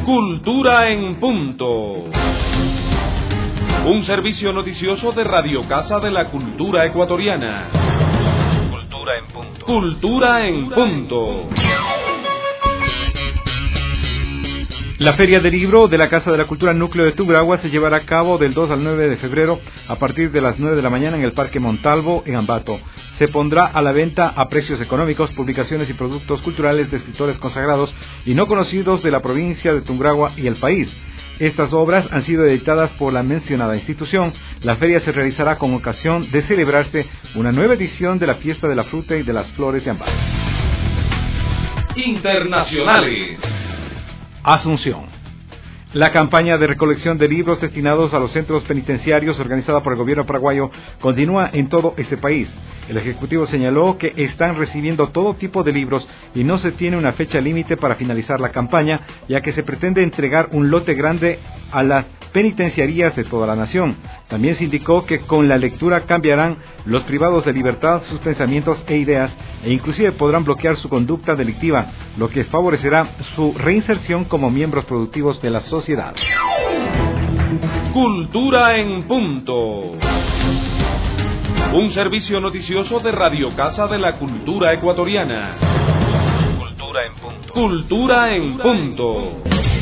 Cultura en Punto. Un servicio noticioso de Radio Casa de la Cultura Ecuatoriana. Cultura en Punto. Cultura en Punto. La Feria del Libro de la Casa de la Cultura Núcleo de Tungurahua se llevará a cabo del 2 al 9 de febrero a partir de las 9 de la mañana en el Parque Montalvo, en Ambato. Se pondrá a la venta a precios económicos publicaciones y productos culturales de escritores consagrados y no conocidos de la provincia de Tungurahua y el país. Estas obras han sido editadas por la mencionada institución. La feria se realizará con ocasión de celebrarse una nueva edición de la Fiesta de la Fruta y de las Flores de Ambato. Internacionales. Asunción. La campaña de recolección de libros destinados a los centros penitenciarios organizada por el gobierno paraguayo continúa en todo ese país. El Ejecutivo señaló que están recibiendo todo tipo de libros y no se tiene una fecha límite para finalizar la campaña, ya que se pretende entregar un lote grande a las penitenciarías de toda la nación. También se indicó que con la lectura cambiarán los privados de libertad sus pensamientos e ideas e inclusive podrán bloquear su conducta delictiva, lo que favorecerá su reinserción como miembros productivos de la sociedad. Cultura en Punto. Un servicio noticioso de Radio Casa de la Cultura Ecuatoriana. Cultura en Punto. Cultura en Punto.